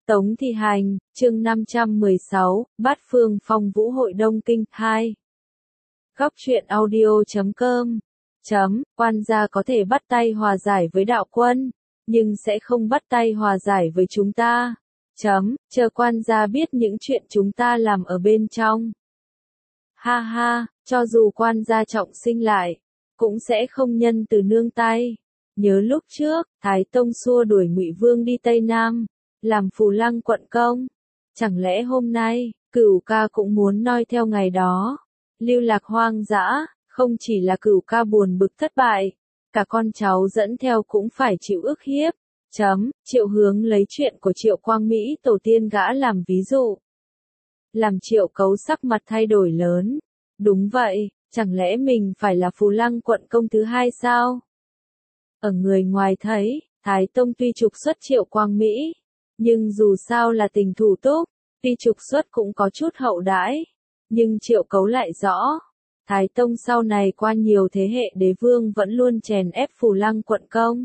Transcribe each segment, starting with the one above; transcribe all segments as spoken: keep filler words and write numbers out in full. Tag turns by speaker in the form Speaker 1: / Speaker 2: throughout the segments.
Speaker 1: Tống Thi Hành, chương năm trăm mười sáu, Bát Phương Phong Vũ Hội Đông Kinh, hai. Góc truyện audio chấm com. Chấm, quan gia có thể bắt tay hòa giải với đạo quân, nhưng sẽ không bắt tay hòa giải với chúng ta. Chấm, chờ quan gia biết những chuyện chúng ta làm ở bên trong. Ha ha, cho dù quan gia trọng sinh lại, cũng sẽ không nhân từ nương tay. Nhớ lúc trước, Thái Tông xua đuổi Ngụy Vương đi Tây Nam, làm Phù Lăng quận công. Chẳng lẽ hôm nay, Cửu ca cũng muốn noi theo ngày đó, lưu lạc hoang dã, không chỉ là Cửu ca buồn bực thất bại, cả con cháu dẫn theo cũng phải chịu ức hiếp. Chấm, Triệu Hướng lấy chuyện của Triệu Quang Mỹ tổ tiên gã làm ví dụ. Làm Triệu Cấu sắc mặt thay đổi lớn. Đúng vậy, chẳng lẽ mình phải là Phù Lăng quận công thứ hai sao? Ở người ngoài thấy, Thái Tông tuy trục xuất Triệu Quang Mỹ, nhưng dù sao là tình thủ túc, tuy trục xuất cũng có chút hậu đãi. Nhưng Triệu Cấu lại rõ, Thái Tông sau này qua nhiều thế hệ đế vương vẫn luôn chèn ép Phù Lăng quận công.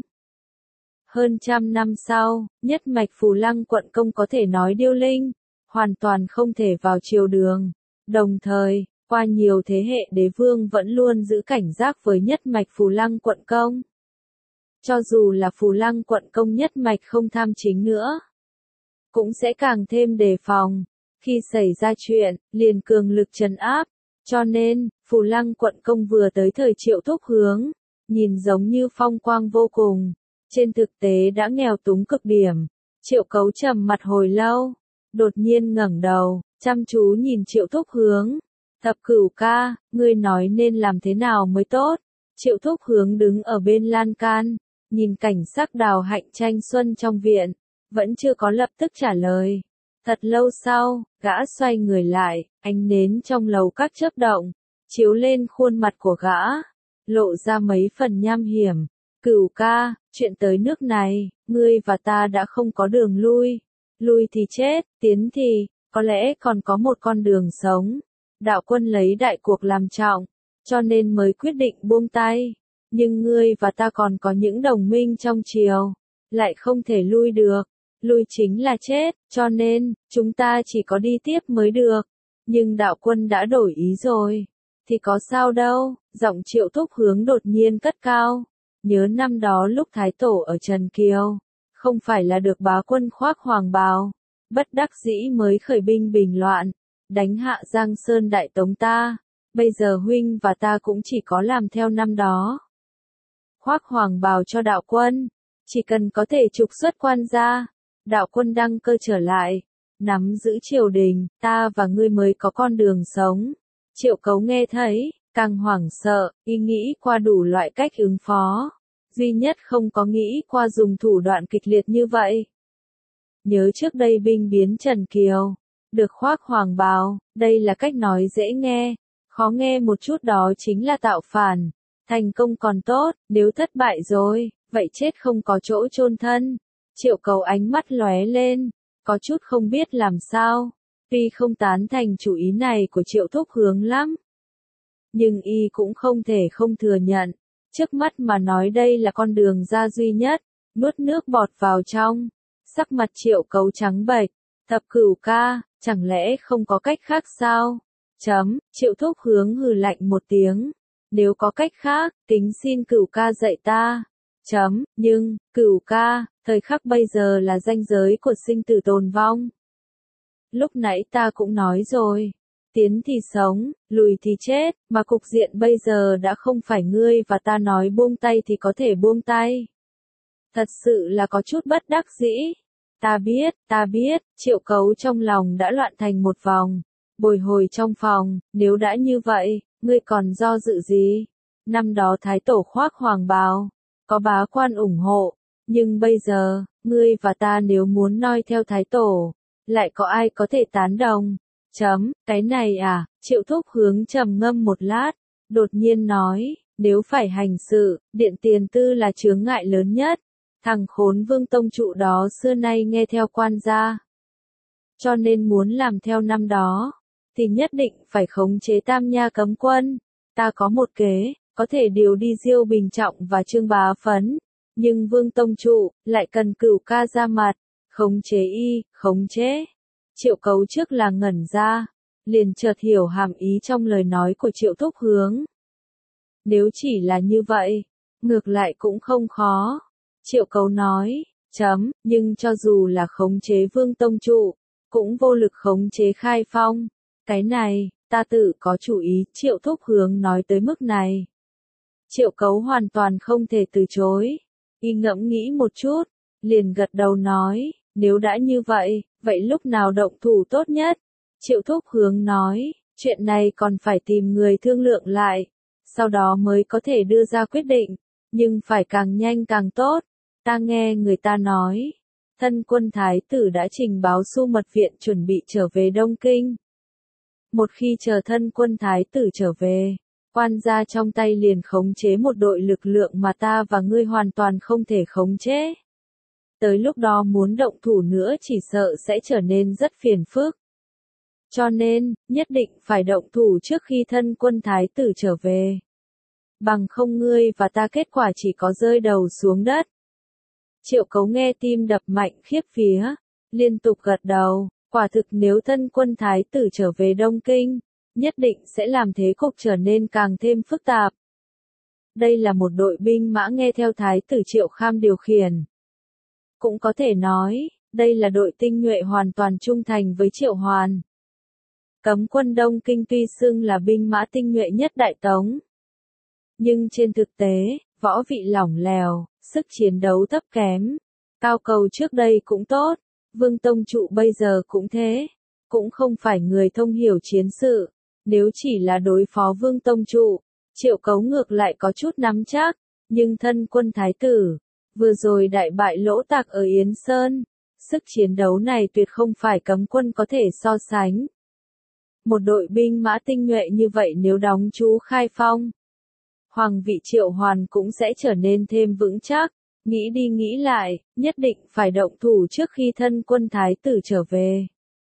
Speaker 1: Hơn trăm năm sau, nhất mạch Phù Lăng quận công có thể nói điêu linh, hoàn toàn không thể vào triều đường. Đồng thời, qua nhiều thế hệ đế vương vẫn luôn giữ cảnh giác với nhất mạch Phù Lăng quận công. Cho dù là Phù Lăng quận công nhất mạch không tham chính nữa, cũng sẽ càng thêm đề phòng. Khi xảy ra chuyện, liền cường lực trấn áp. Cho nên, Phù Lăng quận công vừa tới thời Triệu Thúc Hướng, nhìn giống như phong quang vô cùng, trên thực tế đã nghèo túng cực điểm. Triệu Cấu trầm mặt hồi lâu, đột nhiên ngẩng đầu, chăm chú nhìn Triệu Thúc Hướng. Thập Cửu ca, ngươi nói nên làm thế nào mới tốt? Triệu Thúc Hướng đứng ở bên lan can, nhìn cảnh sắc đào hạnh tranh xuân trong viện, vẫn chưa có lập tức trả lời. Thật lâu sau, gã xoay người lại, ánh nến trong lầu các chớp động, chiếu lên khuôn mặt của gã, lộ ra mấy phần nham hiểm. Cửu ca, chuyện tới nước này, ngươi và ta đã không có đường lui. Lui thì chết, tiến thì, có lẽ còn có một con đường sống. Đạo quân lấy đại cuộc làm trọng, cho nên mới quyết định buông tay. Nhưng ngươi và ta còn có những đồng minh trong triều, lại không thể lui được. Lui chính là chết, cho nên, chúng ta chỉ có đi tiếp mới được. Nhưng đạo quân đã đổi ý rồi, thì có sao đâu. Giọng Triệu Thúc Hướng đột nhiên cất cao. Nhớ năm đó lúc Thái Tổ ở Trần Kiều, không phải là được bá quân khoác hoàng bào, bất đắc dĩ mới khởi binh bình loạn, đánh hạ Giang Sơn Đại Tống ta. Bây giờ huynh và ta cũng chỉ có làm theo năm đó. Khoác hoàng bào cho đạo quân, chỉ cần có thể trục xuất quan gia, đạo quân đăng cơ trở lại, nắm giữ triều đình, ta và ngươi mới có con đường sống. Triệu Cấu nghe thấy, càng hoảng sợ, ý nghĩ qua đủ loại cách ứng phó, duy nhất không có nghĩ qua dùng thủ đoạn kịch liệt như vậy. Nhớ trước đây binh biến Trần Kiều, được khoác hoàng bào, đây là cách nói dễ nghe, khó nghe một chút đó chính là tạo phản. Thành công còn tốt, nếu thất bại rồi, vậy chết không có chỗ chôn thân. Triệu Cấu ánh mắt lóe lên, có chút không biết làm sao, tuy không tán thành chủ ý này của Triệu Thúc Hướng lắm. Nhưng y cũng không thể không thừa nhận, trước mắt mà nói đây là con đường ra duy nhất, nuốt nước bọt vào trong. Sắc mặt Triệu Cấu trắng bệch, Thập Cửu ca, chẳng lẽ không có cách khác sao? Chấm, Triệu Thúc Hướng hừ lạnh một tiếng, nếu có cách khác, kính xin Cửu ca dạy ta. Chấm, nhưng, Cửu ca, thời khắc bây giờ là ranh giới của sinh tử tồn vong. Lúc nãy ta cũng nói rồi, tiến thì sống, lùi thì chết, mà cục diện bây giờ đã không phải ngươi và ta nói buông tay thì có thể buông tay. Thật sự là có chút bất đắc dĩ. Ta biết, ta biết, Triệu Cấu trong lòng đã loạn thành một vòng, bồi hồi trong phòng. Nếu đã như vậy, ngươi còn do dự gì? Năm đó Thái Tổ khoác hoàng bào, có bá quan ủng hộ, nhưng bây giờ, ngươi và ta nếu muốn noi theo Thái Tổ, lại có ai có thể tán đồng? Chấm, cái này à? Triệu Thúc Hướng trầm ngâm một lát, đột nhiên nói, nếu phải hành sự, điện tiền tư là chướng ngại lớn nhất. Thằng khốn Vương Tông trụ đó xưa nay nghe theo quan gia, cho nên muốn làm theo năm đó, thì nhất định phải khống chế Tam Nha cấm quân. Ta có một kế, có thể điều đi Diêu Bình Trọng và Trương Bá Phấn, nhưng Vương Tông trụ lại cần Cửu ca ra mặt, Khống chế y, khống chế. Triệu Cấu trước là ngẩn ra, liền chợt hiểu hàm ý trong lời nói của Triệu Thúc Hướng. Nếu chỉ là như vậy, ngược lại cũng không khó. Triệu Cấu nói, chấm, nhưng cho dù là khống chế Vương Tông Trụ, cũng vô lực khống chế Khai Phong. Cái này, ta tự có chủ ý, Triệu Thúc Hướng nói tới mức này. Triệu Cấu hoàn toàn không thể từ chối. Y ngẫm nghĩ một chút, liền gật đầu nói, nếu đã như vậy, vậy lúc nào động thủ tốt nhất? Triệu Thúc Hướng nói, chuyện này còn phải tìm người thương lượng lại, sau đó mới có thể đưa ra quyết định, nhưng phải càng nhanh càng tốt. Ta nghe người ta nói, thân quân thái tử đã trình báo Xu Mật Viện chuẩn bị trở về Đông Kinh. Một khi chờ thân quân thái tử trở về, quan gia trong tay liền khống chế một đội lực lượng mà ta và ngươi hoàn toàn không thể khống chế. Tới lúc đó muốn động thủ nữa chỉ sợ sẽ trở nên rất phiền phức. Cho nên, nhất định phải động thủ trước khi thân quân thái tử trở về. Bằng không ngươi và ta kết quả chỉ có rơi đầu xuống đất. Triệu Cấu nghe tim đập mạnh khiếp vía, liên tục gật đầu, quả thực nếu thân quân thái tử trở về Đông Kinh, nhất định sẽ làm thế cục trở nên càng thêm phức tạp. Đây là một đội binh mã nghe theo thái tử Triệu Kham điều khiển. Cũng có thể nói, đây là đội tinh nhuệ hoàn toàn trung thành với Triệu Hoàn. Cấm quân Đông Kinh tuy xưng là binh mã tinh nhuệ nhất Đại Tống. Nhưng trên thực tế, võ vị lỏng lẻo, sức chiến đấu thấp kém. Cao Cầu trước đây cũng tốt, Vương Tông Trụ bây giờ cũng thế, cũng không phải người thông hiểu chiến sự. Nếu chỉ là đối phó Vương Tông Trụ, Triệu Cấu ngược lại có chút nắm chắc, nhưng thân quân thái tử, vừa rồi đại bại Lỗ Tạc ở Yến Sơn, sức chiến đấu này tuyệt không phải cấm quân có thể so sánh. Một đội binh mã tinh nhuệ như vậy nếu đóng trú Khai Phong, hoàng vị Triệu Hoàn cũng sẽ trở nên thêm vững chắc. Nghĩ đi nghĩ lại, nhất định phải động thủ trước khi thân quân thái tử trở về.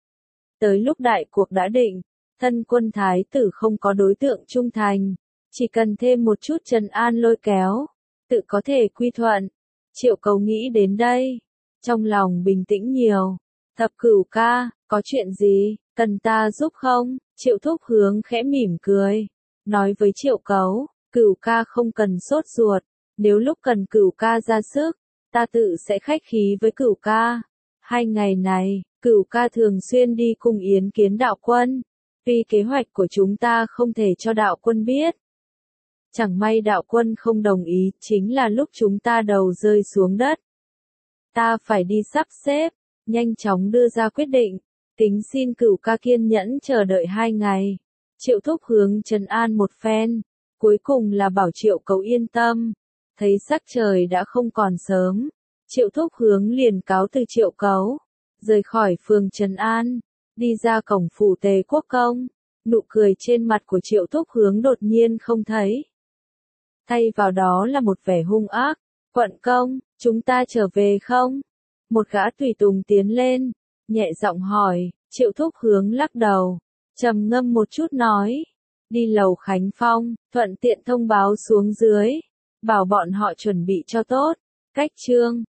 Speaker 1: Tới lúc đại cuộc đã định, thân quân thái tử không có đối tượng trung thành, chỉ cần thêm một chút trấn an lôi kéo, tự có thể quy thuận. Triệu Cấu nghĩ đến đây, trong lòng bình tĩnh nhiều. Thập Cửu ca, có chuyện gì, cần ta giúp không? Triệu Thúc Hướng khẽ mỉm cười, nói với Triệu Cấu, Cửu ca không cần sốt ruột, nếu lúc cần Cửu ca ra sức, ta tự sẽ khách khí với Cửu ca. Hai ngày này, Cửu ca thường xuyên đi cùng yến kiến đạo quân, vì kế hoạch của chúng ta không thể cho đạo quân biết. Chẳng may đạo quân không đồng ý, chính là lúc chúng ta đầu rơi xuống đất. Ta phải đi sắp xếp, nhanh chóng đưa ra quyết định, kính xin Cửu ca kiên nhẫn chờ đợi hai ngày. Triệu Thúc Hướng trấn an một phen, cuối cùng là bảo Triệu Cấu yên tâm. Thấy sắc trời đã không còn sớm, Triệu Thúc Hướng liền cáo từ Triệu Cấu, rời khỏi phường Trấn An, đi ra cổng phủ Tề Quốc Công. Nụ cười trên mặt của Triệu Thúc Hướng đột nhiên không thấy. Thay vào đó là một vẻ hung ác. Quận công, chúng ta trở về không? Một gã tùy tùng tiến lên, nhẹ giọng hỏi. Triệu Thúc Hướng lắc đầu, trầm ngâm một chút nói, đi lầu Khánh Phong, thuận tiện thông báo xuống dưới, bảo bọn họ chuẩn bị cho tốt. Cách chương